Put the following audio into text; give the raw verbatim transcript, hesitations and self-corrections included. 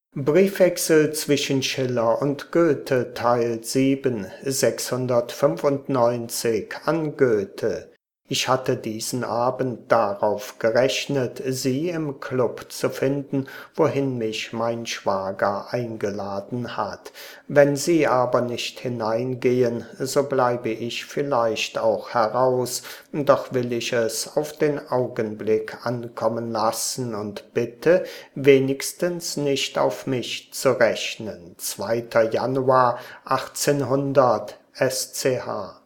Briefwechsel zwischen Schiller und Goethe Teil sieben, sechshundertfünfundneunzig an Goethe. Ich hatte diesen Abend darauf gerechnet, Sie im Klub zu finden, wohin mich mein Schwager eingeladen hat. Wenn Sie aber nicht hineingehen, so bleibe ich vielleicht auch heraus, doch will ich es auf den Augenblick ankommen lassen und bitte, wenigstens nicht auf mich zu rechnen. zweiter Januar achtzehnhundert S C H